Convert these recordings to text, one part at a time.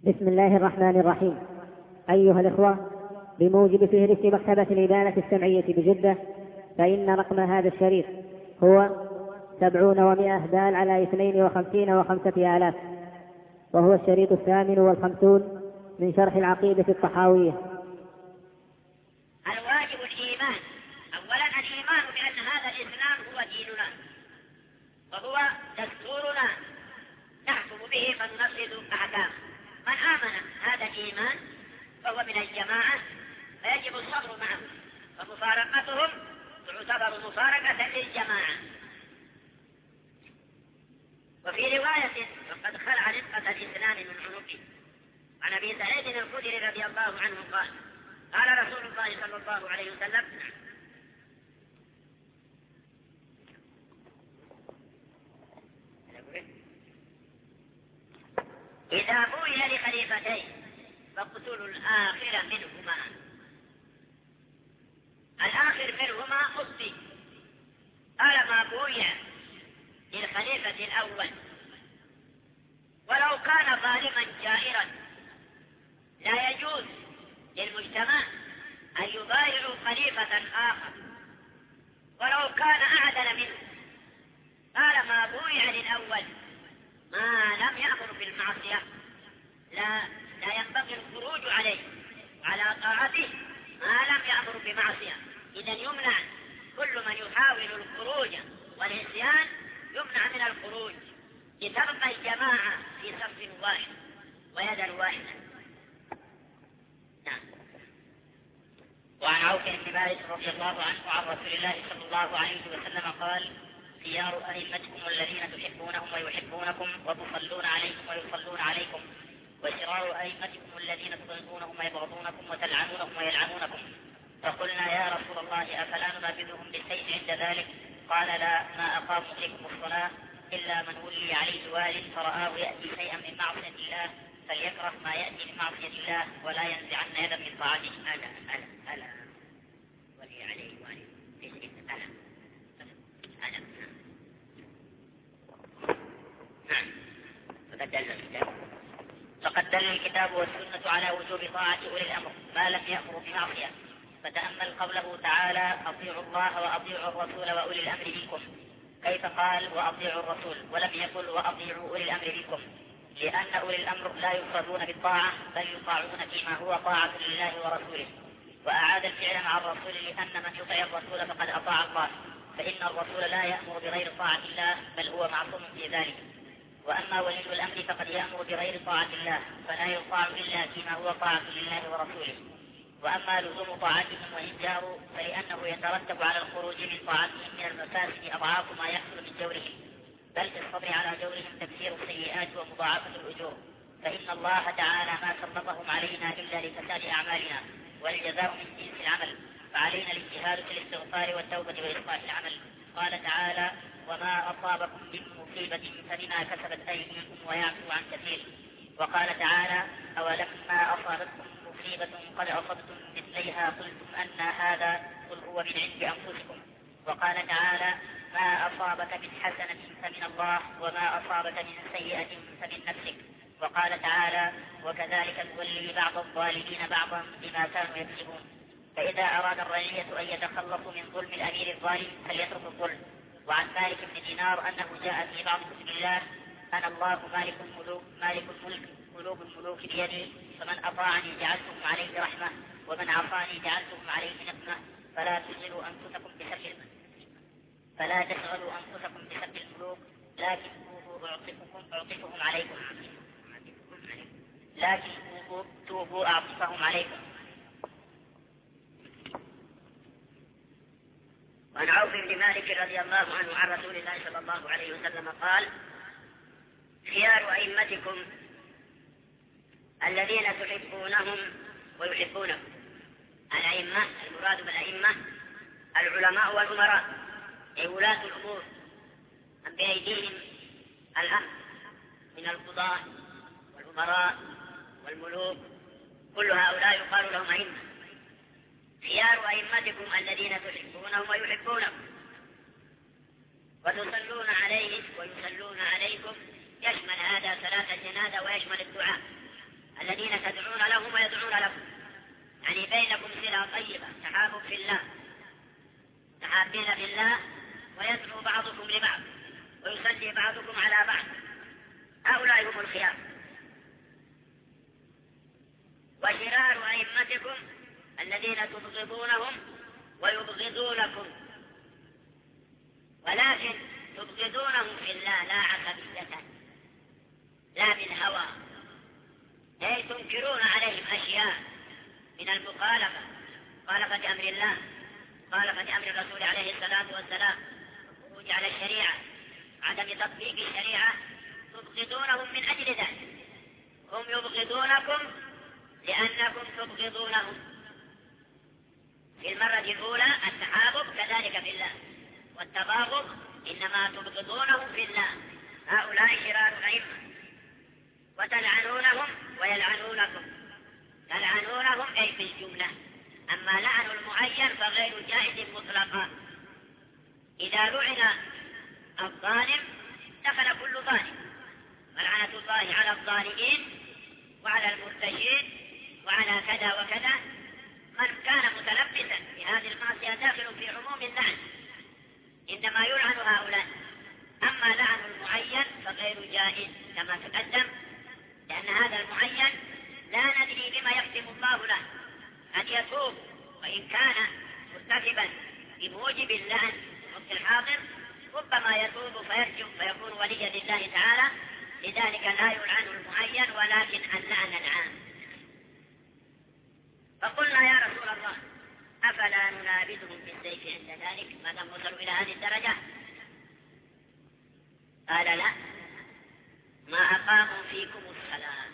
بسم الله الرحمن الرحيم. أيها الإخوة، بموجب فهرس مكتبة الإبانة السمعية بجدة، فإن رقم هذا الشريط هو 70 و100 دال على 52 و5 آلاف، وهو الشريط 58 من شرح العقيدة الطحاوية. الواجب الإيمان. أولا الإيمان بأن هذا الإسلام هو ديننا وهو دستورنا نحكم به فننفذ أحكامه. من آمن هذا الإيمان فهو من الجماعة، فيجب الصبر معه، ومفارقتهم تعتبر مفارقة للجماعة. وفي رواية وقد خلع رفقة الإسلام من عنقه. عن أبي سعيد الخدري رضي الله عنه قال: قال رسول الله صلى الله عليه وسلم: إذا بوي لخليفتين فاقتلوا الآخر منهما. الآخر منهما قصدي قال ما بوي للخليفة الأول، ولو كان ظالما جائرا لا يجوز للمجتمع أن يبايعوا خليفة آخر ولو كان أعدل منه. قال ما بوي للأول ما لم يأمر بالمعصية لا ينبغي الخروج عليه على طاعته ما لم يأمر بمعصية. إذن يمنع كل من يحاول الخروج والعصيان، يمنع من الخروج لتبقى الجماعة في صف واحد ويدا واحدة. نعم. وعن عوف بن مالك رضي الله عنه عن رسول الله صلى الله عليه وسلم قال: خيار أئمتكم الذين تحبونهم ويحبونكم وتصلون عليهم ويصلون عليكم، وشرار أئمتكم الذين تبغضونهم ويبغضونكم وتلعنونهم ويلعنونكم. فقلنا يا رسول الله أفلا ننابذهم بالسيف عند ذلك؟ قال: لا، ما أقاموا فيكم الصلاة إلا من ولي عليه وال فرآه يأتي شيئا من معصية الله فليكره ما يأتي من معصية الله ولا ينزعن يدا من طاعته. ألا ولي عليه وال فقد دل الكتاب والسنة على وجوب طاعة أولي الأمر ما لم يأمروا بمعصية. فتأمل قوله تعالى: أطيعوا الله وأطيعوا الرسول وأولي الأمر منكم، كيف قال وأطيعوا الرسول ولم يقل وأطيعوا أولي الأمر منكم؟ لأن أولي الأمر لا يفرضون بالطاعة بل يطاعون فيما هو طاعة لله ورسوله. وأعاد الفعل مع الرسول لأن من يطيع الرسول فقد أطاع الله، فإن الرسول لا يأمر بغير طاعة الله بل هو معصوم في ذلك. وأما ولي الأمر فقد يأمر بغير طاعة الله فلا يطاع إلا فيما هو طاعة لله ورسوله. وأما لزوم طاعتهم وإن جاروا فلأنه يترتب على الخروج من طاعتهم من المفاسد أضعاف ما يحصل من جورهم، بل في الصبر على جورهم تكثير السيئات ومضاعفة الأجور، فإن الله تعالى ما سلطهم علينا إلا لفساد أعمالنا، والجزاء من جنس العمل، فعلينا الاجتهاد في الاستغفار والتوبة وإصلاح العمل. قال تعالى: وما أصابكم من مصيبة فبما كسبت أيديكم ويعفو عن كثير. وقال تعالى: أولما أصابتكم مصيبة قد أصبتم مثليها قلتم أن هذا قل هو من عند أنفسكم. وقال تعالى: ما أصابك من حسنة فمن الله وما أصابك من سيئة فمن نفسك. وقال تعالى: وكذلك نولي بعض الظالمين بعضا بما كانوا يكسبون. فإذا أراد الرعية أن يتخلصوا من ظلم الأمير الظالم فليترك الظلم. وعن مالك بن دينار أنه جاء في بعض كتب الله: أنا الله مالك الملك قلوب الملوك بيدي، فمن أطاعني جعلتهم عليه رحمة ومن عصاني جعلتهم عليه نقمة. فلا تشغلوا أنفسكم بسب الملوك لكن توبوا أعطفهم عليكم. وعن عوف بن مالك رضي الله عنه عن رسول الله صلى الله عليه وسلم قال: خيار أئمتكم الذين تحبونهم ويحبونكم. الأئمة المراد بالأئمة العلماء والأمراء، أي ولاة الأمور من بأيديهم الأمر من القضاة والأمراء والملوك، كل هؤلاء يقال لهم أئمة. خيار أئمتكم الذين تحبونهم ويحبونكم وتصلون عليهم ويصلون عليكم، يشمل هذا صلاة الجنازة ويشمل الدعاء. الذين تدعون لهم ويدعون لكم، يعني بينكم صلة طيبة، تحابب في الله، تحابين في الله، ويدعو بعضكم لبعض ويصلي بعضكم على بعض، هؤلاء هم الخيار. وشرار أئمتكم الذين تبغضونهم ويبغضونكم، ولكن تبغضونهم في الله لا عصبية، لا بالهوى، أي تنكرون عليهم أشياء من المخالفة، مخالفة أمر الله، مخالفة أمر الرسول عليه الصلاة والسلام، الخروج على الشريعة، عدم تطبيق الشريعة، تبغضونهم من أجل ذلك. هم يبغضونكم لأنكم تبغضونهم. في المرة الأولى التحابب كذلك في الله، والتباغض إنما تبغضونهم في الله. هؤلاء شرار الأئمة، وتلعنونهم ويلعنونكم، تلعنونهم أي في الجملة. أما لعن المعين فغير جائز مطلقا. إذا لعن الظالم دخل كل ظالم، ولعنة الله على الظالمين وعلى المرتشين وعلى كذا وكذا. من كان متلبسا بهذه المعصية داخل في عموم اللعن، إنما يلعن هؤلاء. أما لعن المعين فغير جائز كما تقدم، لأن هذا المعين لا ندري بما يختم الله له، أن يتوب وإن كان مرتكبا بموجب اللعن وقت الحاضر ربما يتوب فيرجع فيكون وليا لله تعالى. لذلك لا يلعن المعين ولكن اللعن العام. فقلنا يا رسول الله أفلا ننابذهم بالسيف عند ذلك ما دام وصلوا إلى هذه الدرجة؟ قال لا، ما أقاموا فيكم الصلاة،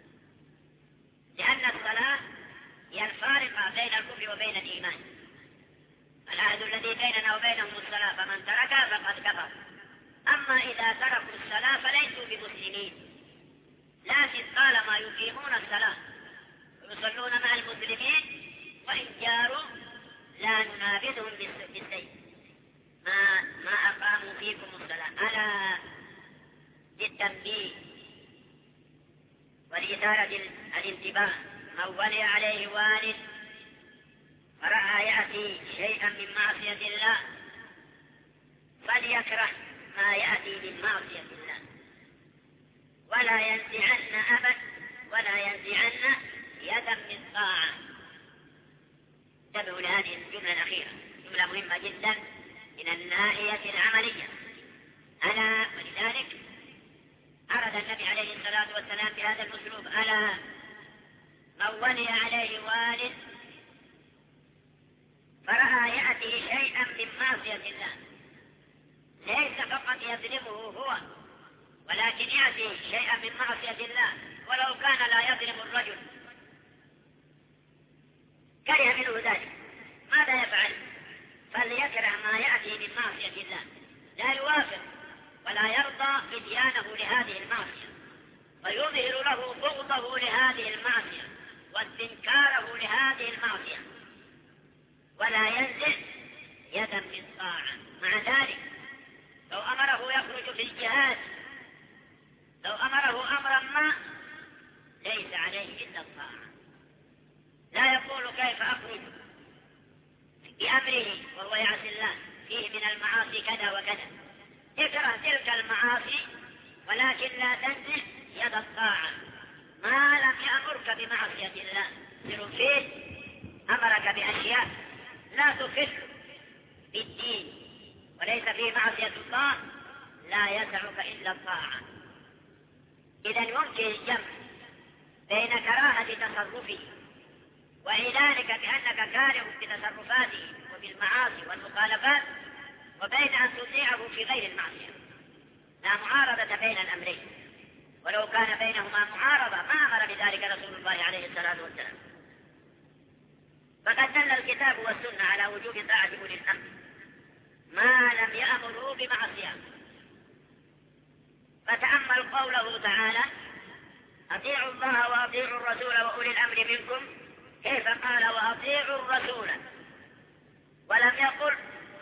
لأن الصلاة هي الفارقة بين الكفر وبين الإيمان. العهد الذي بيننا وبينهم الصلاة، فمن تركها فقد كفر. أما إذا تركوا الصلاة فليسوا بمسلمين، لكن طالما يقيمون الصلاة ويصلون مع المسلمين وإن جاروا لا ننابذهم بالسيف. ما أقاموا فيكم الصلاة، ألا للتنبيه ولإثارة الانتباه. من ولي عليه والد فرأى يأتي شيئا من معصية الله فليكره ما يأتي من معصية الله، ولا ينزعن أبد، ولا ينزعن يدا من طاعة. انتبهوا لهذه الجملة الأخيرة، جملة مهمة جدا من الناحية العملية. ألا، ولذلك عرض النبي عليه الصلاة والسلام بهذا الأسلوب: ألا من ولي عليه والد فرأى يأتي شيئا من معصية الله، ليس فقط يظلمه هو، ولكن يأتي شيئا من معصية الله، ولو كان لا يظلم الرجل كره منه ذلك، ماذا يفعل؟ فليكره ما يأتي من معصية الله، لا يوافق ولا يرضى إتيانه لهذه المعصية، ويظهر له بغضه لهذه المعصية واستنكاره لهذه المعصية، ولا ينزع يدا من طاعة. مع ذلك لو أمره يخرج في الجهاد، لو أمره أمرا ما ليس عليه إلا الطاعة، لا يقول كيف أخرج بأمره وهو يعصي الله، فيه من المعاصي كذا وكذا. اكره تلك المعاصي ولكن لا تنزع يد الطاعة. ما لم يأمرك بمعصية الله سر فيه، أمرك بأشياء لا تخل بالدين وليس فيه معصية الله، لا يسعك إلا الطاعة. إذا يمكن الجمع بين كراهة تصرفه وإعلانك بأنك كاره بتصرفاته وبالمعاصي والمخالفات، وبين أن تطيعه في غير المعصية. لا معارضة بين الأمرين، ولو كان بينهما معارضة ما أمر بذلك رسول الله عليه الصلاة والسلام. فقد دل الكتاب والسنة على وجوب طاعة أولي الأمر ما لم يأمروا بمعصية. فتأمل قوله تعالى: أطيعوا الله وأطيعوا الرسول وأولي الأمر منكم، كيف قال وأطيعوا الرسول ولم يقل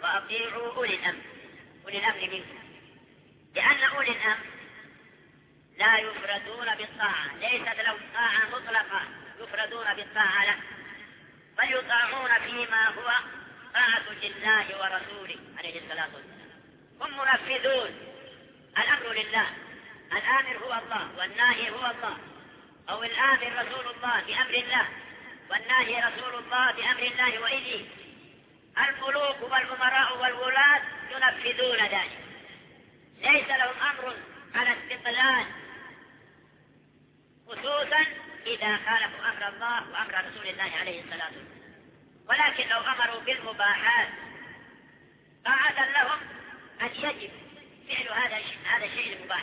وأطيعوا أولي الأمر، أولي الأمر منكم؟ لأن أولي الأمر لا يفردون بالطاعة، ليست لهم طاعة مطلقة يفردون بالطاعة له، بل يطاعون فيما هو طاعة لله ورسوله عليه الصلاة والسلام. هم منفذون، الأمر لله، الآمر هو الله والناهي هو الله، أو الآمر رسول الله بأمر الله والناهي رسول الله بأمر الله وإذنه. الملوك والأمراء والولاة ينفذون ذلك، ليس لهم أمر على استقلال، خصوصا إذا خالفوا أمر الله وأمر رسول الله عليه الصلاة والسلام. ولكن لو أمروا بالمباحات طاعة لهم أن يجب فعل هذا الشيء المباح،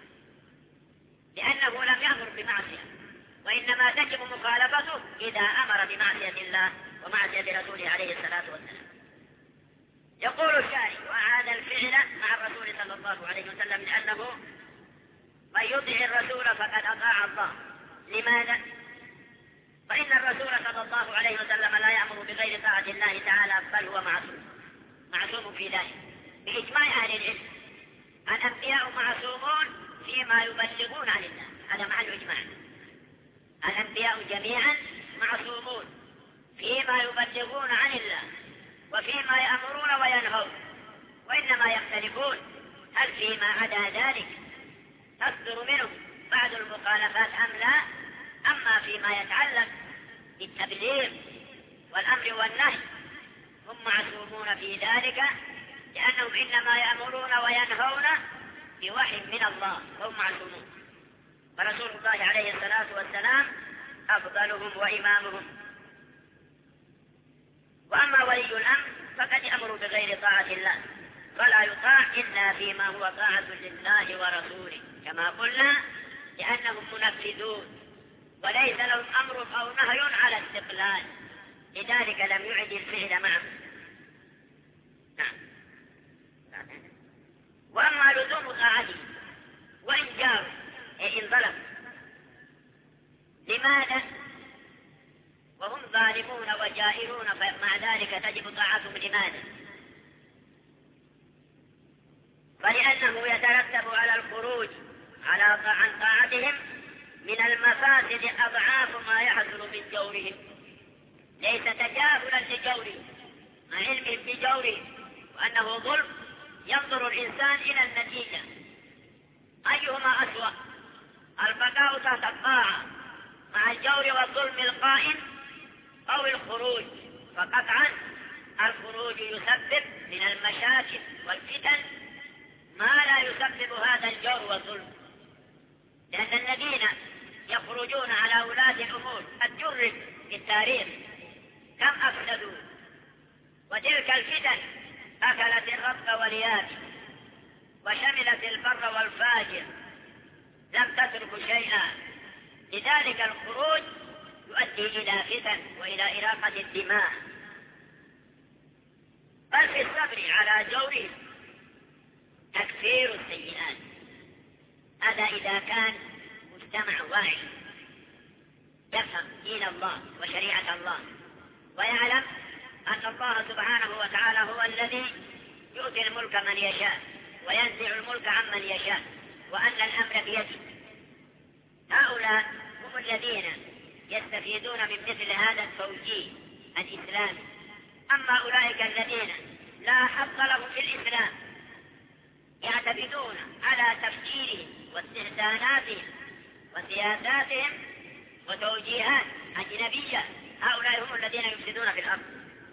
لأنه لم يأمر بمعصية، وإنما تجب مخالفته إذا أمر بمعصية الله ومعصية رسوله عليه الصلاة والسلام. يقول الشارع: وهذا الفعل مع الرسول صلى الله عليه وسلم، لأنه من يطع الرسول فقد أطاع الله. لماذا؟ فإن الرسول صلى الله عليه وسلم لا يأمر بغير طاعة الله تعالى، بل هو معصوم في ذلك بإجماع أهل العلم. الأنبياء معصومون فيما يبلغون عن الله، هذا محل إجماع. الأنبياء جميعا معصومون فيما يبلغون عن الله وفيما يأمرون وينهون، وإنما يختلفون هل فيما عدا ذلك تصدر منهم بعض المخالفات أم لا. أما فيما يتعلق بالتبليغ والأمر والنهي هم معصومون في ذلك، لأنهم إنما يأمرون وينهون بوحي من الله، هم معصومون. فرسول الله عليه الصلاة والسلام أفضلهم وإمامهم. وأما ولي الأمر فقد يأمر بغير طاعة الله، ولا يطاع إلا فيما هو طاعة لله ورسوله كما قلنا، لأنهم منفذون وليس لهم أمر أو نهي على استقلال، لذلك لم يعد الفعل معه. نعم. وأما لزوم طاعته وإن جار إن ظلم، لماذا وهم ظالمون وجائرون مع ذلك تجب طاعتهم؟ لماذا؟ فلأنه يترتب على الخروج عن طاعتهم من المفاسد أضعاف ما يحصل من جورهم، ليس تجاهلا لجورهم مع علمهم بجورهم وأنه ظلم. ينظر الإنسان إلى النتيجة أيهما أسوأ، البقاء تحت الطاعة مع الجور والظلم القائم أو الخروج. فقطعا الخروج يسبب من المشاكل والفتن ما لا يسبب هذا الجور والظلم، لأن الذين يخرجون على ولاة الأمور قد جرب في التاريخ كم أفسدوا، وتلك الفتن أكلت الرب واليابس وشملت البر والفاجر، لم تترك شيئا. لذلك الخروج يؤدي إلى فتن وإلى إراقة الدماء. بل في الصبر على جورهم تكفير السيئات، هذا إذا كان مجتمع واعي يفهم دين الله وشريعة الله ويعلم أن الله سبحانه وتعالى هو الذي يؤتي الملك من يشاء وينزع الملك عمن يشاء، وأن الأمر بيده. هؤلاء هم الذين يستفيدون من مثل هذا التوجيه الإسلامي. أما أولئك الذين لا حظ لهم في الإسلام يعتمدون على تفكيرهم واستحساناتهم وسياساتهم وتوجيهات أجنبية، هؤلاء هم الذين يفسدون في الأرض.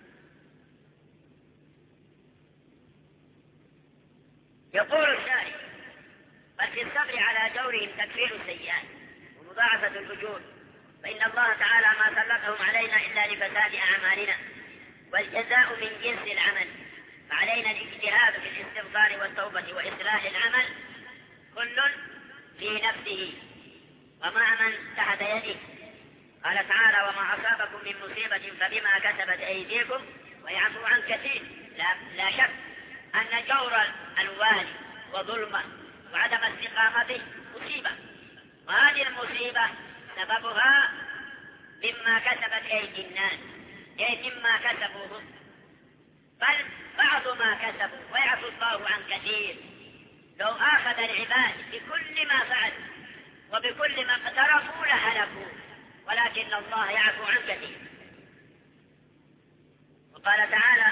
يقول الشارع: بل في الصبر على جورهم تكفير السيئات ومضاعفة الأجور، فإن الله تعالى ما سلطهم علينا إلا لفساد أعمالنا، والجزاء من جنس العمل، فعلينا الاجتهاد في الاستغفار والتوبة وإصلاح العمل كل في نفسه ومع من تحت يده. قال تعالى: وما أصابكم من مصيبة فبما كسبت أيديكم ويعفو عن كثير. لا شك أن جور الوالي وظلمه وعدم استقامته مصيبة، وهذه المصيبة سببها مما كسبت أيدي الناس، أي مما كسبوه، بل بعض ما كسبوا ويعفو الله عن كثير. لو آخذ العباد بكل ما فعل وبكل ما اقترفوا لهلكوا، ولكن الله يعفو عن كثير. وقال تعالى: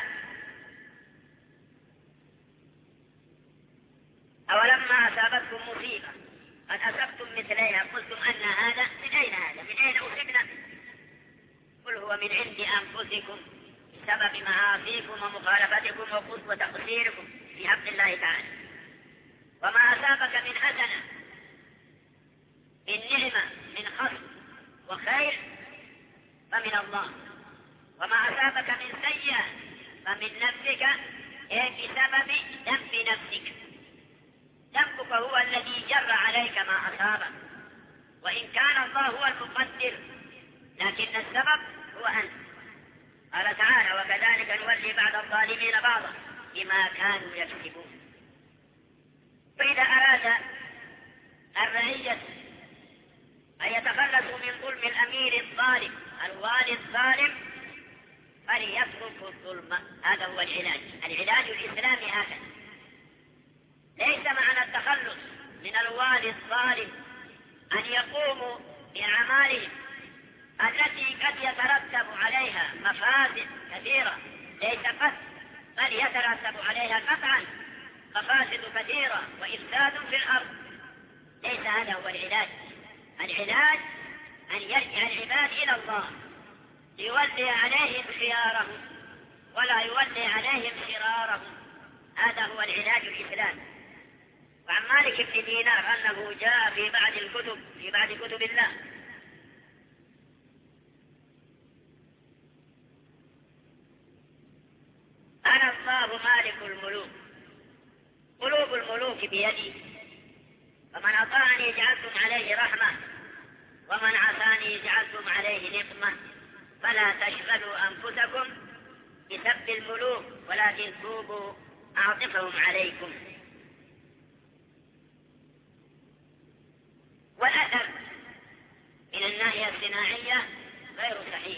أولما أصابتكم مصيبة قد أصبتم مثليها قلتم أن هذا، من أين هذا؟ من أين أصبنا؟ قل هو من عند أنفسكم بسبب معاصيكم ومخالفتكم وتقصيركم في حق الله تعالى. وما أصابك من حسنة، من نعمة، من خصم وخير فمن الله، وما أصابك من سيئة فمن نفسك، بسبب ذنب نفسك. ذنبك هو الذي جر عليك ما أصابك، وإن كان الله هو المقدر لكن السبب هو أنت. قال تعالى: وكذلك نولي بعض الظالمين بعضا بما كانوا يكسبون. فإذا أراد الرعية أن يتخلصوا من ظلم الأمير الظالم الوالي الظالم فليتركوا الظلم. هذا هو العلاج. العلاج الإسلامي هكذا. ليس معنى التخلص من الوالي الظالم أن يقوموا بأعمالهم التي قد يترتب عليها مفاسد كثيرة، ليس قد، بل يترتب عليها قطعا مفاسد كثيرة وإفساد في الأرض. ليس هذا هو العلاج. العلاج أن يرجع العباد إلى الله يولي عليهم خيارهم ولا يولي عليهم شرارهم. هذا هو العلاج الإسلامي. وعن مالك بن دينار أنه جاء في بعض كتب الله: أنا الله مالك الملوك، قلوب الملوك بيدي، فمن أطاعني جعلتم عليه رحمة، ومن عصاني جعلتم عليه نقمة. فلا تشغلوا أنفسكم بسب الملوك ولكن توبوا أعطفهم عليكم. والأثر من الناحية الصناعية غير صحيح،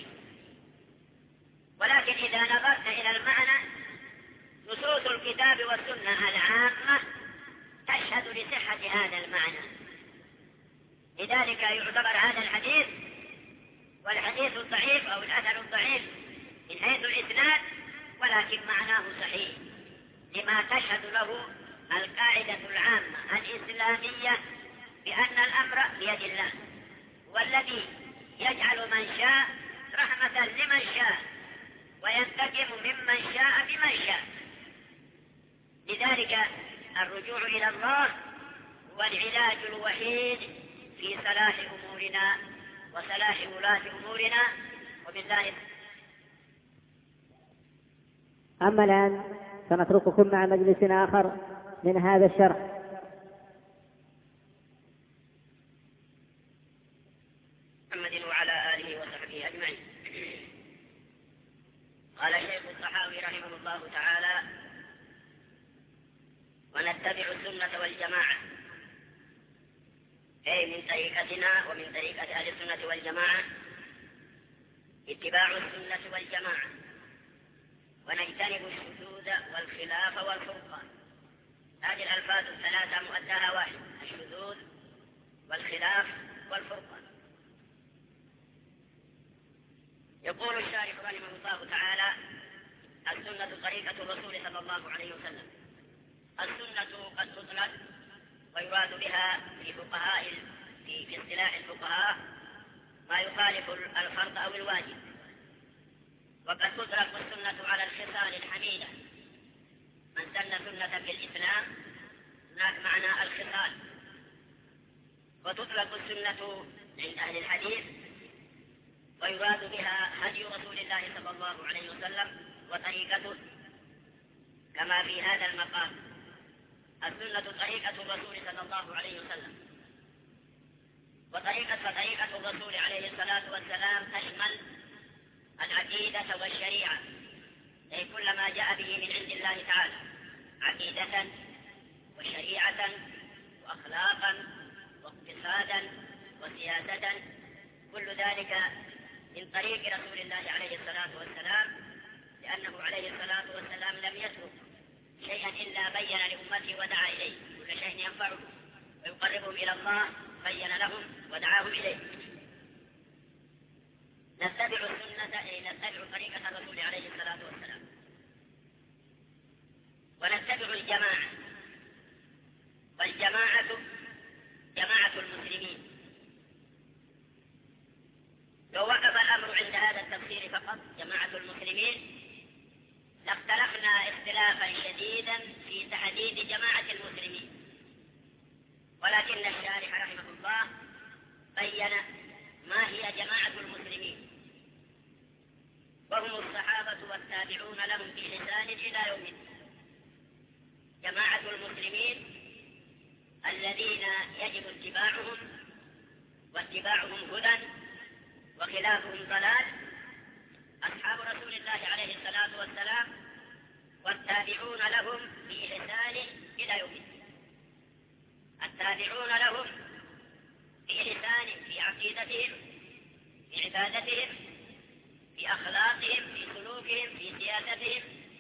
ولكن إذا نظرت إلى المعنى نصوص الكتاب والسنة العامة تشهد لصحة هذا المعنى. لذلك يعتبر هذا الحديث والحديث الضعيف أو الأثر الضعيف من حيث الإسناد، ولكن معناه صحيح لما تشهد له القاعدة العامة الإسلامية بأن الأمر بيد الله، والذي يجعل من شاء رحمة لمن شاء وينتقم ممن شاء بمن شاء. لذلك الرجوع إلى الله هو العلاج الوحيد في صلاح أمورنا وصلاح ولاة أمورنا. وبالله. أما الآن سنترككم مع مجلس آخر من هذا الشرح. محمد وعلى آله وصحبه أجمعين. قال الشيخ الطحاوي رحمه الله تعالى: ونتبع السنة والجماعة، أي من طريقتنا ومن طريقة أهل السنة والجماعة اتباع السنة والجماعة، ونجتنب الشذوذ والخلاف والفرقان. هذه الألفاظ الثلاثة مؤداها واحد: الشذوذ والخلاف والفرقان. يقول الشارح رحمه الله تعالى: السنة طريقة الرسول صلى الله عليه وسلم. السنة قد تطلق ويراد بها في اصطلاح الفقهاء ما يخالف الفرض أو الواجب. وقد تطلق السنة على الخصال الحميدة. من سن سنة في الإسلام هناك معنى الخصال. وتطلق السنة عند أهل الحديث ويراد بها هدي رسول الله صلى الله عليه وسلم وطريقته، كما في هذا المقام: السنة طريقة الرسول صلى الله عليه وسلم. فطريقة الرسول عليه الصلاة والسلام تشمل العقيدة والشريعة، أي كل ما جاء به من عند الله تعالى، عقيدة وشريعة وأخلاقا واقتصادا وسياسة، كل ذلك من طريق رسول الله عليه الصلاة والسلام، لأنه عليه الصلاة والسلام لم يترك شيئا إلا بين لأمته ودعا إليه، كل شيء ينفعه ويقربهم إلى الله بين لهم ودعاهم إليه. نتبع السنة أي نتبع طريقة الرسول عليه الصلاة والسلام، ونتبع الجماعة، والجماعة جماعة المسلمين. لو وقف الأمر عند هذا التفسير فقط جماعة المسلمين لاختلفنا اختلافا شديدا في تحديد جماعة المسلمين، ولكن الشارح رحمه الله بين ما هي جماعة المسلمين، وهم الصحابة والتابعون لهم بإحسان إلى يوم الدين. جماعة المسلمين الذين يجب اتباعهم، واتباعهم هدى وخلافهم ضلال، أصحاب رسول الله عليه الصلاة والسلام والتابعون لهم بإحسان إلى يوم الدين. التابعون لهم بإحسان في عقيدتهم، في عبادتهم، في أخلاقهم، في سلوكهم، في سياستهم.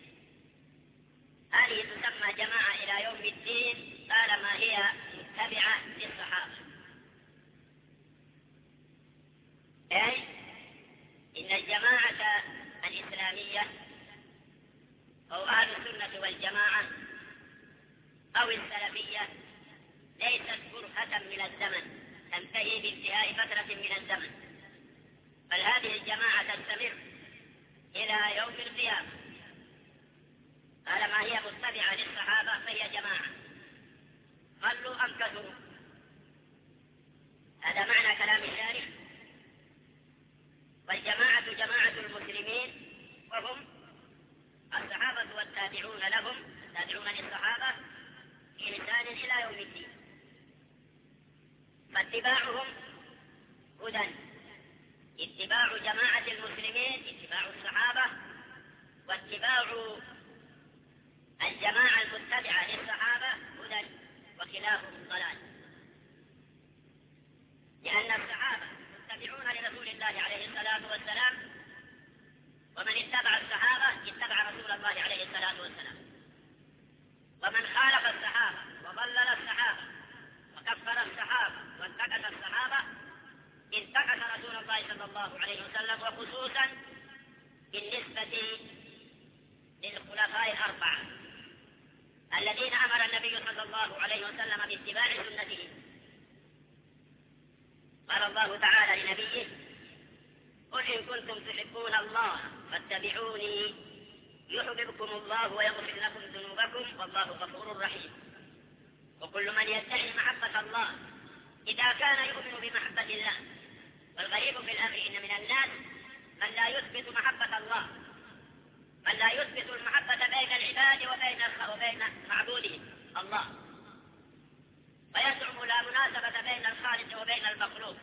هذه تسمى جماعة إلى يوم الدين طالما هي متبعة للصحابة. أي إن الجماعة الإسلامية أو أهل السنة والجماعة أو السلفية ليست برهة من الزمن تنتهي بانتهاء فترة من الزمن، بل هذه الجماعة تستمر إلى يوم القيامة. طالما هي متبعة للصحابة فهي جماعة، قلوا أم كثروا. هذا معنى كلام الشارح. والجماعة جماعة المسلمين وهم الصحابة والتابعون لهم، التابعون للصحابة بإحسان إلى يوم الدين. فاتباعهم هدى، اتباع جماعة المسلمين اتباع الصحابة، واتباع الجماعة المتبعة للصحابة هدى وخلافهم ضلال. لأن الصحابة متبعون لرسول الله عليه الصلاة والسلام، ومن اتبع الصحابة اتبع رسول الله عليه الصلاة والسلام. ومن خالف الصحابة وضلل الصحابة وكفر الصحابة وانتقص الصحابة انتقص رسول الله صلى الله عليه وسلم، وخصوصا بالنسبة للخلفاء الأربعة الذين أمر النبي صلى الله عليه وسلم باتباع سنته. قال الله تعالى لنبيه: قل إن كنتم تحبون الله فاتبعوني يحببكم الله ويغفر لكم ذنوبكم والله غفور رحيم. وكل من يدعي محبة الله إذا كان يؤمن بمحبة الله. والغريب في الأمر إن من الناس من لا يثبت محبة الله، من لا يثبت المحبة بين العباد وبين معبودهم الله، ويزعم لا مناسبة بين الخالق وبين المخلوق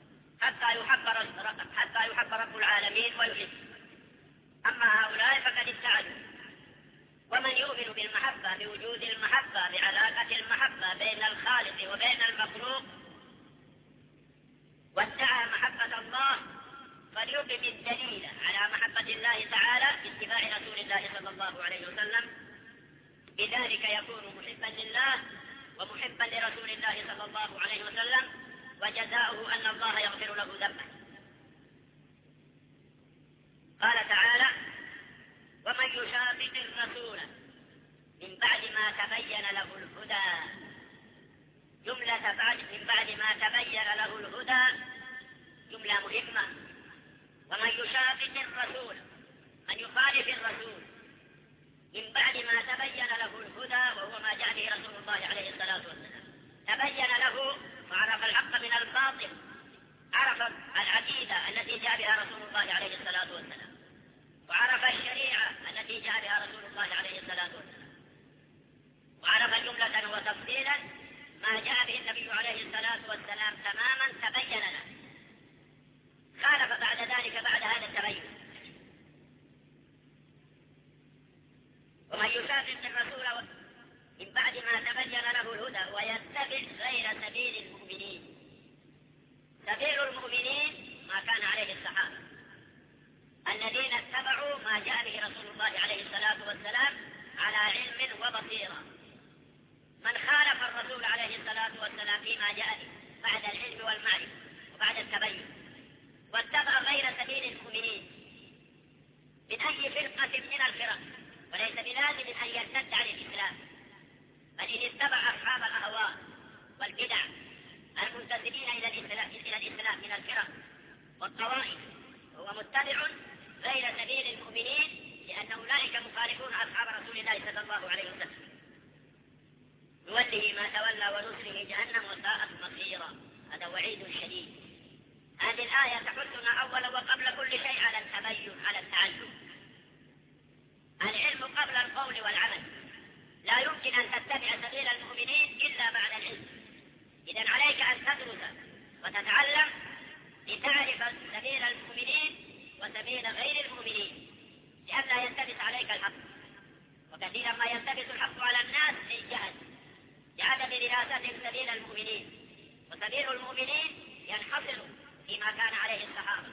حتى يحب رب العالمين ويحب. أما هؤلاء فقد ابتعدوا. ومن يؤمن بالمحبة، بوجود المحبة، بعلاقة المحبة بين الخالق وبين المخلوق، وادعى محبة الله، فليقم الدليل على محبة الله تعالى باتباع رسول الله صلى الله عليه وسلم. بذلك يكون محبا لله ومحبا لرسول الله صلى الله عليه وسلم، وجزاؤه أن الله يغفر له ذنبه. قال تعالى: ومن يشاقق الرسول من بعد ما تبين له الهدى. جملة من بعد ما تبين له الهدى جملة مهمة. ومن يشاقق الرسول، من يخالف الرسول من بعد ما تبين له الهدى، وهو ما جاء به رسول الله عليه الصلاة والسلام. تبين له فعرف الحق من الباطل، عرف العقيدة التي جاء بها رسول الله عليه الصلاة والسلام، وعرف الشريعة التي جاء بها رسول الله عليه الصلاة والسلام، وعرف جملة وتفصيلا ما جاء به النبي عليه الصلاة والسلام تماما تبين له. خالف بعد ذلك بعد هذا التبين. ومن يشاقق الرسول من بعد ما تبين له الهدى ويتبع غير سبيل المؤمنين. سبيل المؤمنين ما كان عليه الصحابة الذين اتبعوا ما جاء به رسول الله عليه الصلاة والسلام على علم وبصيرة. من خالف الرسول عليه الصلاة والسلام فيما جاء به بعد العلم والمعرفة وبعد التبين، واتبع غير سبيل المؤمنين من أي فرقة من الفرق، وليس بلازم أن يرتد عن الإسلام، بل إن اتبع أصحاب الأهواء والبدع المنتسبين إلى الإسلام من الفرق والطوائف هو متبع غير سبيل المؤمنين، لأن أولئك مخالفون أصحاب رسول الله صلى الله عليه وسلم. نوله ما تولى ونصره جهنم وساءت مصيرا. هذا وعيد شديد. هذه الآية تحثنا أولا وقبل كل شيء على التبين، على التعلم. العلم قبل القول والعمل، لا يمكن أن تتبع سبيل المؤمنين إلا بعد العلم. إذن عليك أن تدرس وتتعلم لتعرف سبيل المؤمنين وسبيل غير المؤمنين، لئلا يلتبس عليك الحق. وكثيرا ما يلتبس الحق على الناس للجهل، لعدم دراستهم سبيل المؤمنين، وسبيل المؤمنين ينحصر فيما كان عليه الصحابة.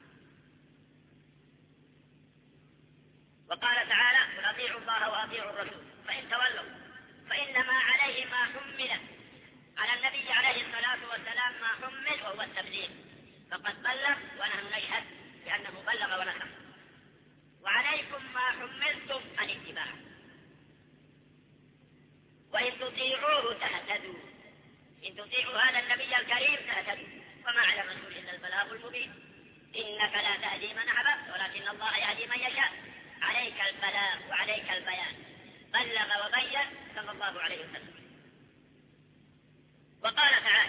وقال تعالى: قل أطيعوا الله وأطيعوا الرسول فإن تولوا فإنما عليه ما حمل، على النبي عليه الصلاة والسلام ما حمل وهو التبليغ، فقد بلغ ونحن نشهد بأنه بلغ ونصح. وعليكم ما حملتم الاتباع، وإن تطيعوه تهتدوا. إن تطيعوا هذا النبي الكريم تهتدوا، وما على الرسول إلا البلاغ المبين. إنك لا تهدي من أحببت ولكن الله يهدي من يشاء. عليك البلاغ وعليك البيان، بلغ وبين صلى الله عليه وسلم. وقال تعالى: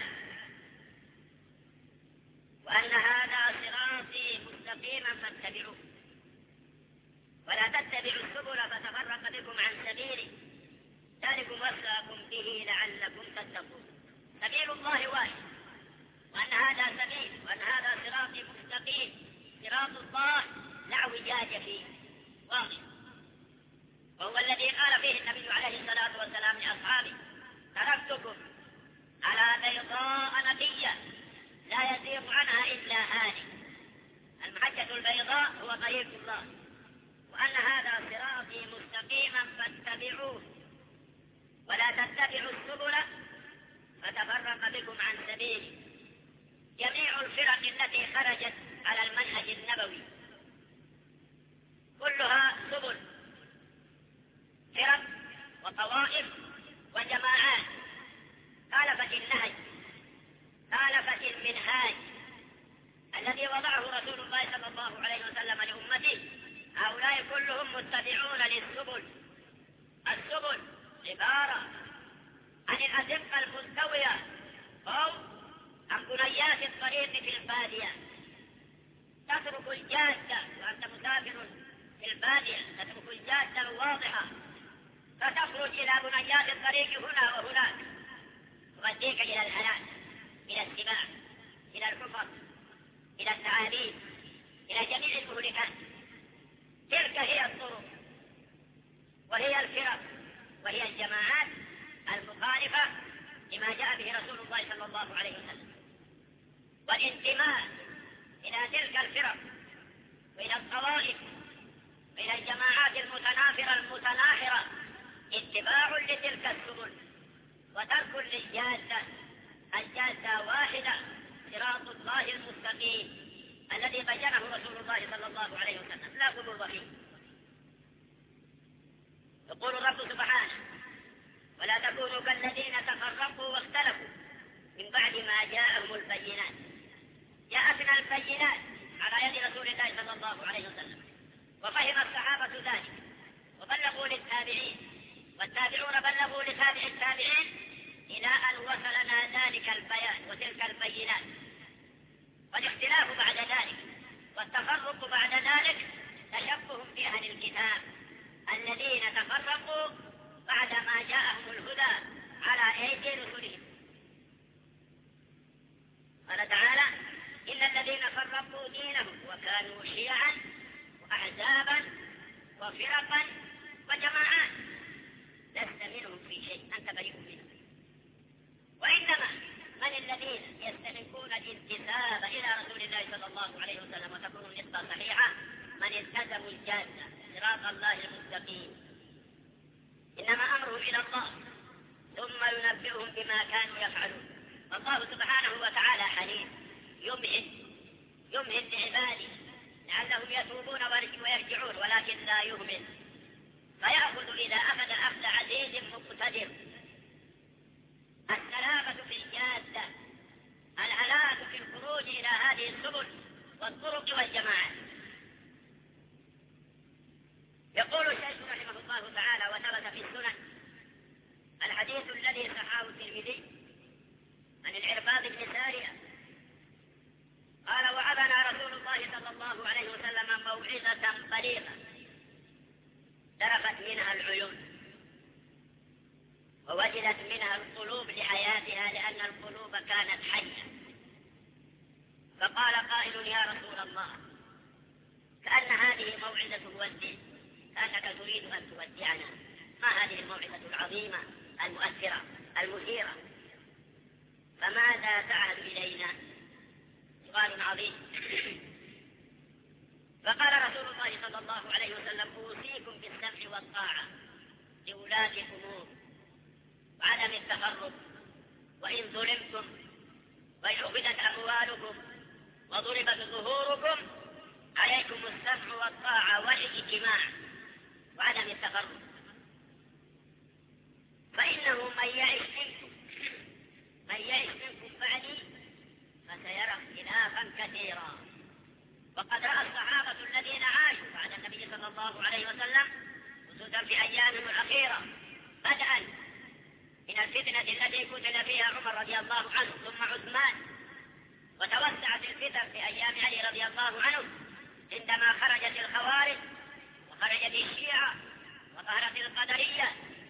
وأن هذا صراطي مستقيما فاتبعوه ولا تتبعوا السبل فتفرق بكم عن سبيله ذلكم وصاكم به لعلكم تتقون. سبيل الله واحد، وأن هذا سبيل، وأن هذا صراطي مستقيم، صراط الله لا اعوجاج فيه، واضح. وهو الذي قال فيه النبي عليه الصلاة والسلام لأصحابه: تركتكم على بيضاء نقية لا يزيغ عنها إلا هالك. المحجة البيضاء هو طريق الله. وأن هذا صراطي مستقيما فاتبعوه ولا تتبعوا السبل فتفرق بكم عن سبيله. جميع الفرق التي خرجت على المنهج النبوي كلها سبل، فرق وطوائف وجماعات، خالفت النهج، خالفت المنهاج الذي وضعه رسول الله صلى الله عليه وسلم لأمته. هؤلاء كلهم متبعون للسبل. السبل عبارة عن الأزقة المستوية أو عن بنيات الطريق في البادية. تترك الجادة وأنت مسافر في البادية، تترك الجادة الواضحة فتخرج إلى بنيات الطريق هنا وهناك، تؤديك إلى الهلاك، إلى السباع، إلى الحفر، إلى التعابين، إلى جميع المهلكات. تلك هي الطرق وهي الفرق وهي الجماعات المخالفة لما جاء به رسول الله صلى الله عليه وسلم. والانتماء إلى تلك الفرق وإلى الطوائف وإلى الجماعات المتنافرة المتناحرة اتباع لتلك السبل وترك للجادة. الجادة واحدة، صراط الله المستقيم الذي بينه رسول الله صلى الله عليه وسلم، لا غلو فيه. يقول الرب سبحانه: ولا تكونوا كالذين تفرقوا واختلفوا من بعد ما جاءهم البينات. جاءتنا البينات على يد رسول الله صلى الله عليه وسلم، وفهم الصحابة ذلك وبلغوا للتابعين، والتابعون بلغوا لتابع التابعين إلى أن وصلنا ذلك البيان وتلك البينات. والاختلاف بعد ذلك والتفرق بعد ذلك تشبه بأهل الكتاب الذين تفرقوا بعدما جاءهم الهدى على أيدي رسلهم. قال تعالى: إن الذين فرقوا دينهم وكانوا شيعا وأحزابا وفرقا وجماعات لست منهم في شيء، أنت بريء منهم. وإنما من الذين يستحقون الانتساب إلى رسول الله صلى الله عليه وسلم وتكون النسبة صحيحة؟ من التزموا الجادة صراط الله المستقيم. إنما أمرهم إلى الله ثم ينبئهم بما كانوا يفعلون. الله سبحانه وتعالى حليم يمهل لعباده لعلهم يتوبون ويرجعون، ولكن لا يهمل، فيأخذ إذا أخذ أخذ عزيز مقتدر. السلامة في الجادة، الهلاك في الخروج إلى هذه السبل والطرق والجماعات. يقول الشيخ رحمه الله تعالى وثبت في السنن الحديث الذي صححه الترمذي عن العرباض بن سارية قال: وعظنا رسول الله صلى الله عليه وسلم موعظة بليغة ذرفت منها العيون ووجلت منها القلوب لحياتها، لأن القلوب كانت حية. فقال قائل: يا رسول الله، كأن هذه موعظة تودع، كأنك تريد أن تودعنا، ما هذه الموعظة العظيمة المؤثرة المثيرة؟ فماذا تعهد إلينا؟ سؤال عظيم. فقال رسول الله صلى الله عليه وسلم: أوصيكم بالسمع والطاعة لولاة الأمور وعدم التفرق، وإن ظلمتم وإن أخذت أموالكم وضربت ظهوركم عليكم السمع والطاعة والاجتماع وعدم التفرق، فإنه من يعش منكم بعدي فسيرى اختلافا كثيرا. وقد رأى الصحابة الذين عاشوا بعد النبي صلى الله عليه وسلم خصوصا في أيامهم الأخيرة بدءا من الفتنة التي قتل فيها عمر رضي الله عنه ثم عثمان، وتوسعت الفتن في أيام علي رضي الله عنه عندما خرجت الخوارج وخرجت الشيعة وظهرت القدرية،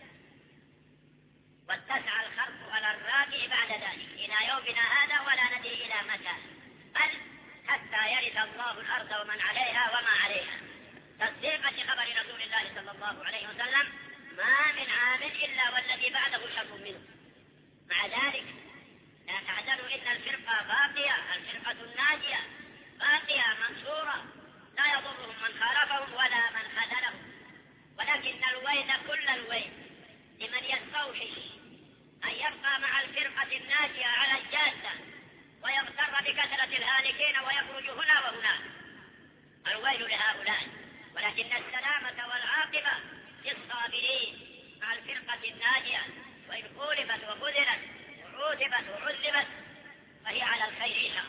واتسع الخرق على الراكع بعد ذلك إلى يومنا هذا ولا ندري إلى متى، بل حتى يرث الله الأرض ومن عليها وما عليها، تصديقا لخبر رسول الله صلى الله عليه وسلم: ما من عام إلا والذي بعده شر منه. مع ذلك لا تعجلوا إن الفرقة باقية، الفرقة الناجية باقية منصورة، لا يضرهم من خالفهم ولا من خذلهم، ولكن الويل كل الويل لمن يستوحش أن يبقى مع الفرقة الناجية على الجادة ويغتر بكثرة الهالكين ويخرج هنا وهناك. الويل لهؤلاء، ولكن السلامة والعاقبة للصابرين مع الفرقة الناجية، وإن خولفت وخذلت وعوتبت وعذبت فهي على الخير إن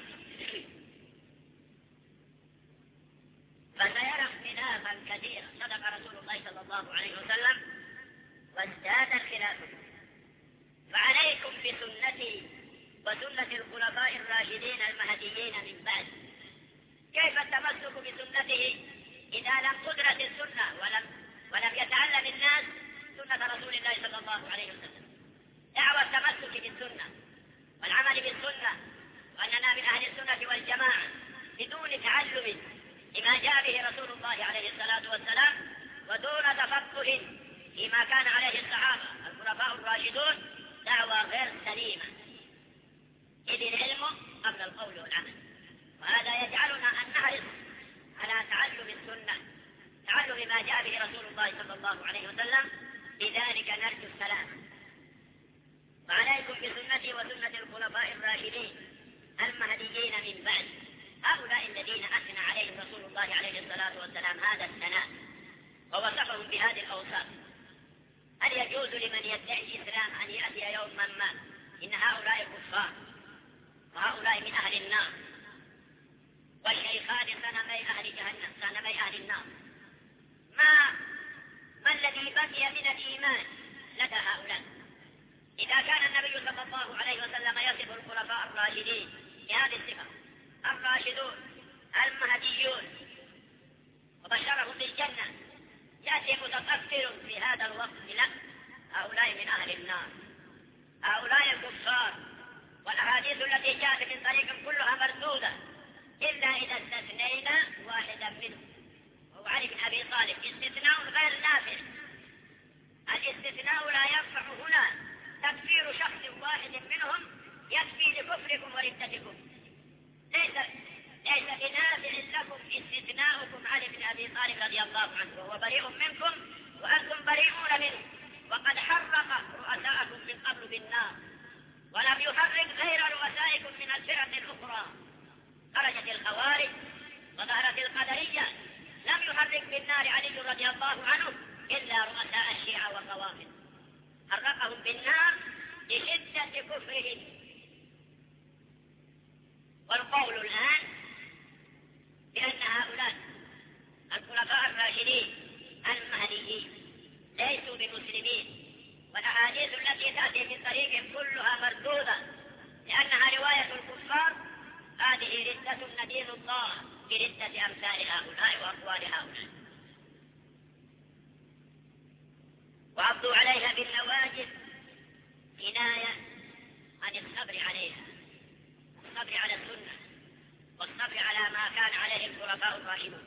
فسيرى اختلافا كثيرا. صدق رسول الله صلى الله عليه وسلم وازداد الخلاف. فعليكم بسنتي وسنة الخلفاء الراشدين المهديين من بعد. كيف التمسك بسنته إذا لم تدرس السنة ولم يتعلم الناس سنة رسول الله صلى الله عليه وسلم؟ دعوى التمسك بالسنة والعمل بالسنة، وأننا من أهل السنة والجماعة بدون تعلم لما جاء به رسول الله عليه الصلاة والسلام ودون تفقه فيما كان عليه الصحابة الخلفاء الراشدون، دعوى غير سليمة، إذ العلم قبل القول والعمل. وهذا يجعلنا أن نحرص على تعلم السنة، تعلم ما جاء به رسول الله صلى الله عليه وسلم، لذلك نرجو السلام. وعليكم بسنتي وسنة الخلفاء الراشدين المهديين من بعد، هؤلاء الذين أثنى عليهم رسول الله عليه الصلاة والسلام هذا الثناء ووصفهم بهذه الأوصاف. هل يجوز لمن يدعي الإسلام أن يأتي يوما ما إن هؤلاء كفار وهؤلاء من أهل النار والشيخان صنمي أهل جهنم صنمي أهل النار؟ ما الذي بقي من الإيمان لدى هؤلاء؟ إذا كان النبي صلى الله عليه وسلم يصف الخلفاء الراشدين بهذه الصفة، الراشدون المهديون، وبشرهم بالجنة، يأتي متكبر في هذا الوقت: لا، هؤلاء من أهل النار، هؤلاء الكفار. والأحاديث التي جاءت من طريق كلها مردودة إلا إذا استثنينا واحدا منهم، وهو علي بن أبي طالب، استثناء غير نافع. الاستثناء لا ينفع هنا، تكفير شخص واحد منهم يكفي لكفركم وردتكم، ليس بنافع لكم استثناؤكم علي بن أبي طالب رضي الله عنه، وهو بريء منكم وأنتم بريئون منه، وقد حرق رؤساءكم من قبل بالنار ولم يفرق غير رؤسائكم من الفرق الأخرى. خرجت الخوارج وظهرت القدرية، لم يحرك بالنار علي رضي الله عنه إلا رؤساء الشيعة والروافض، حرقهم بالنار لشدة كفرهم. والقول الآن بأن هؤلاء الخلفاء الراشدين المهديين ليسوا بمسلمين، والأحاديث التي تأتي من طريقهم كلها مردودة، لأنها رواية الكفار. هذه ردة ندين الله بردة أمثال هؤلاء وأقوال هؤلاء، وعضوا عليها بالنواجذ كناية عن الصبر عليها، الصبر على السنة والصبر على ما كان عليه الخلفاء الراشدون.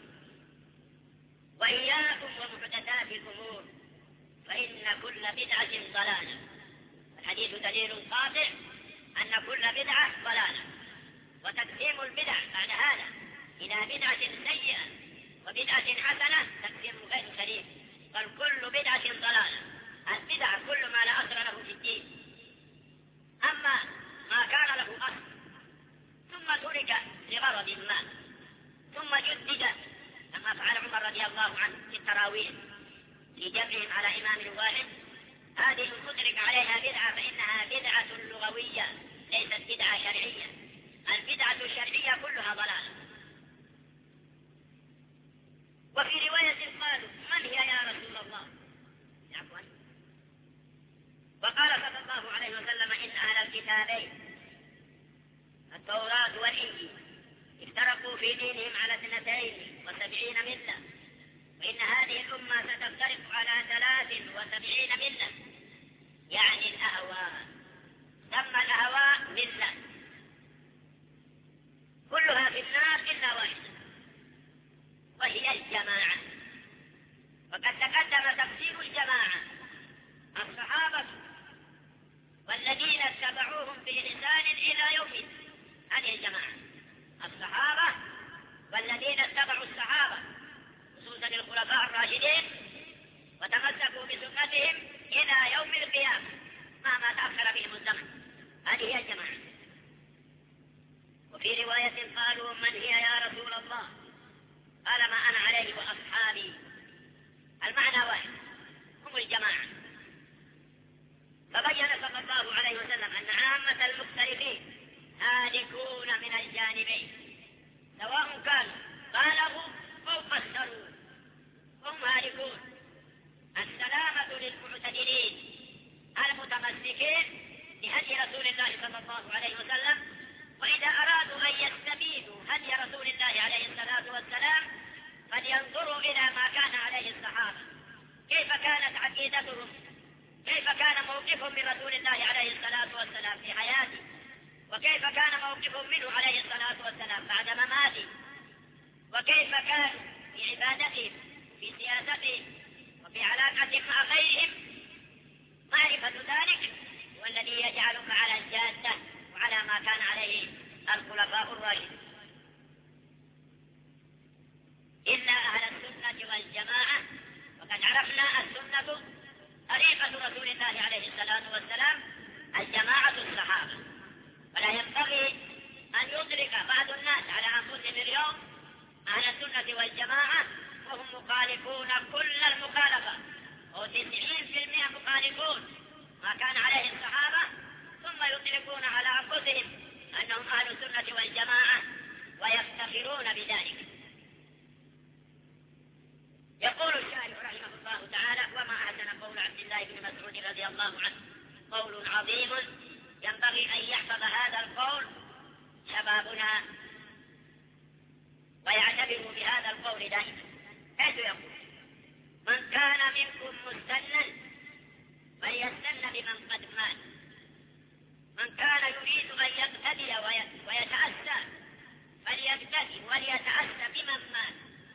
وإياكم ومحدثات الأمور فإن كل بدعة ضلالة. الحديث دليل قاطع أن كل بدعة ضلالة، وتقسيم البدع بعد هذا إلى بدعة سيئة وبدعة حسنة تقسيم غير سليم، بل كل بدعة ضلالة. البدع كل ما لا أصل له في الدين، أما ما كان له أصل ثم ترك لغرض ما ثم جدد، كما فعل عمر رضي الله عنه في التراويح في جمعهم على إمام واحد، هذه تدرك عليها بدعة فإنها بدعة لغوية ليست بدعة شرعية. البدعة الشرعية كلها ضلالة. وفي رواية قالوا من هي يا رسول الله؟ وقال صلى الله عليه وسلم إن أهل الكتابين التوراة والإنجيل افترقوا في دينهم على 72 ملة، وإن هذه الأمة ستفترق على 73 ملة، يعني الأهواء. ثم الأهواء ملة كلها في النار إلا واحدة، وهي الجماعة. وقد تقدم تفسير الجماعة: الصحابة والذين اتبعوهم بإحسان إلى يوم الدين. هذه الجماعة، الصحابة والذين اتبعوا الصحابة خصوصا الخلفاء الراشدين وتمسكوا بسنتهم إلى يوم القيامة مهما تأخر بهم الزمن. هذه هي الجماعة. وفي رواية قالوا من هي يا رسول الله؟ قال ما أنا عليه وأصحابي. المعنى واحد، هم الجماعة. فبين صلى الله عليه وسلم أن عامة المختلفين هالكون من الجانبين، سواء كانوا بالغوا أو قصروا، هم هالكون. السلامة للمعتدلين المتمسكين بهدي رسول الله صلى الله عليه وسلم، وإذا أرادوا أن يستبيدوا هدي رسول الله عليه الصلاة والسلام فلينظروا إلى ما كان عليه الصحابة، كيف كانت عقيدتهم، كيف كان موقفهم من رسول الله عليه الصلاة والسلام في حياته، وكيف كان موقفهم منه عليه الصلاة والسلام بعد مماته، وكيف كانوا في عبادتهم في سياستهم وفي علاقتهم مع غيرهم. معرفة ذلك هو الذي يجعلك على الجادة وعلى ما كان عليه الخلفاء الراشدون. إلا أهل السنة والجماعة، وقد عرفنا السنة طريقة رسول الله عليه الصلاة والسلام، الجماعة الصحابة. ولا ينبغي أن يدرك بعض الناس على أنفسهم اليوم أهل السنة والجماعة وهم مخالفون كل المخالفة، و90% مخالفون ما كان عليه الصحابة، ثم يطلقون على أنفسهم أنهم أهل السنة والجماعة ويفتخرون بذلك. يقول الشارع رحمه الله تعالى: وما أحسن قول عبد الله بن مسعود رضي الله عنه، قول عظيم ينبغي أن يحفظ هذا القول شبابنا ويعتبروا بهذا القول دائما، حيث يقول: من كان منكم مستنا فليستن بمن قد مات، من كان يريد أن يقتدي ويتأسى فليقتدي وليتأسى بمن مات،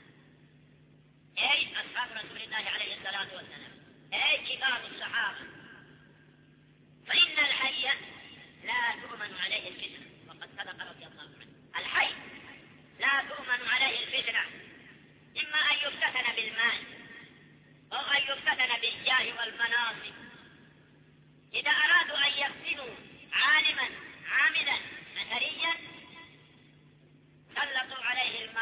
أي أصحاب رسول الله عليه الصلاة والسلام، أي كبار الصحابة. فإن الحي لا تؤمن عليه الفتنة، وقد سبق رضي الله عنه. الحي لا تؤمن عليه الفتنة، إما أن يفتتن بالمال أو أن يفتتن بالجاه والمناصب. إذا أرادوا أن يفتنوا عالما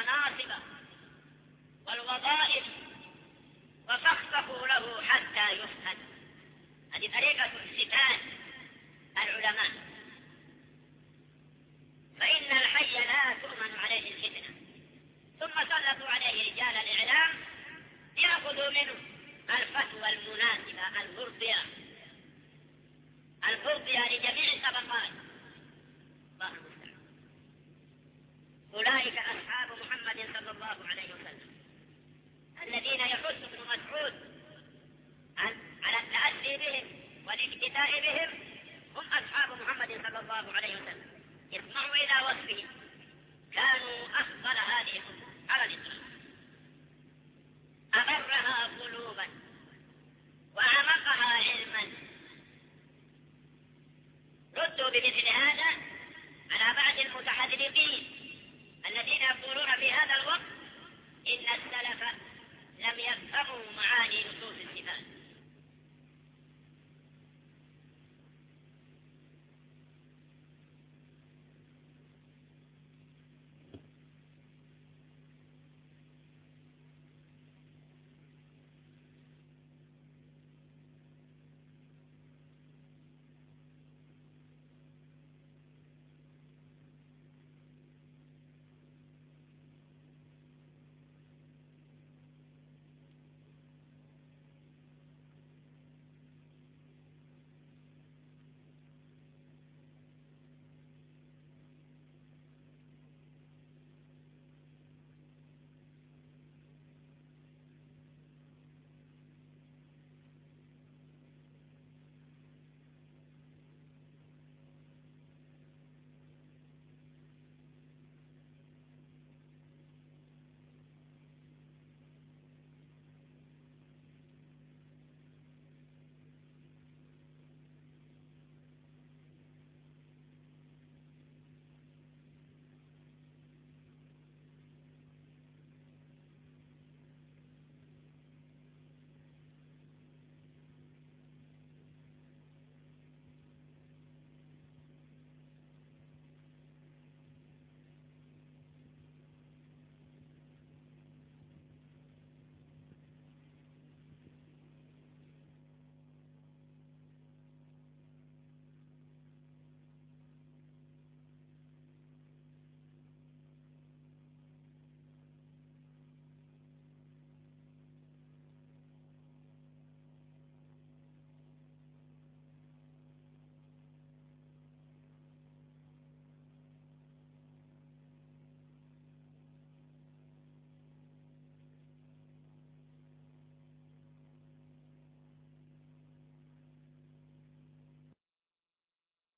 المناصب والوظائف وفخفخوا له حتى يفسد. هذه طريقة فتان العلماء، فإن الحي لا تؤمن عليه الفتنة. ثم سلطوا عليه رجال الإعلام يأخذوا منه الفتوى المناسبة الفرضية لجميع الطبقات. الله المستعان. أولئك أصحاب محمد صلى الله عليه وسلم الذين يحث ابن مسعود على التأسي بهم والاقتداء بهم، هم أصحاب محمد صلى الله عليه وسلم. اسمعوا إلى وصفه، كانوا أفضل هذه الأمة على الإطلاق، أبرها قلوبا وأعمقها علما. ردوا بمثل هذا على بعض المتحدثين الذين يقولون في هذا الوقت إن السلف لم يفهموا معاني نصوص الصفات.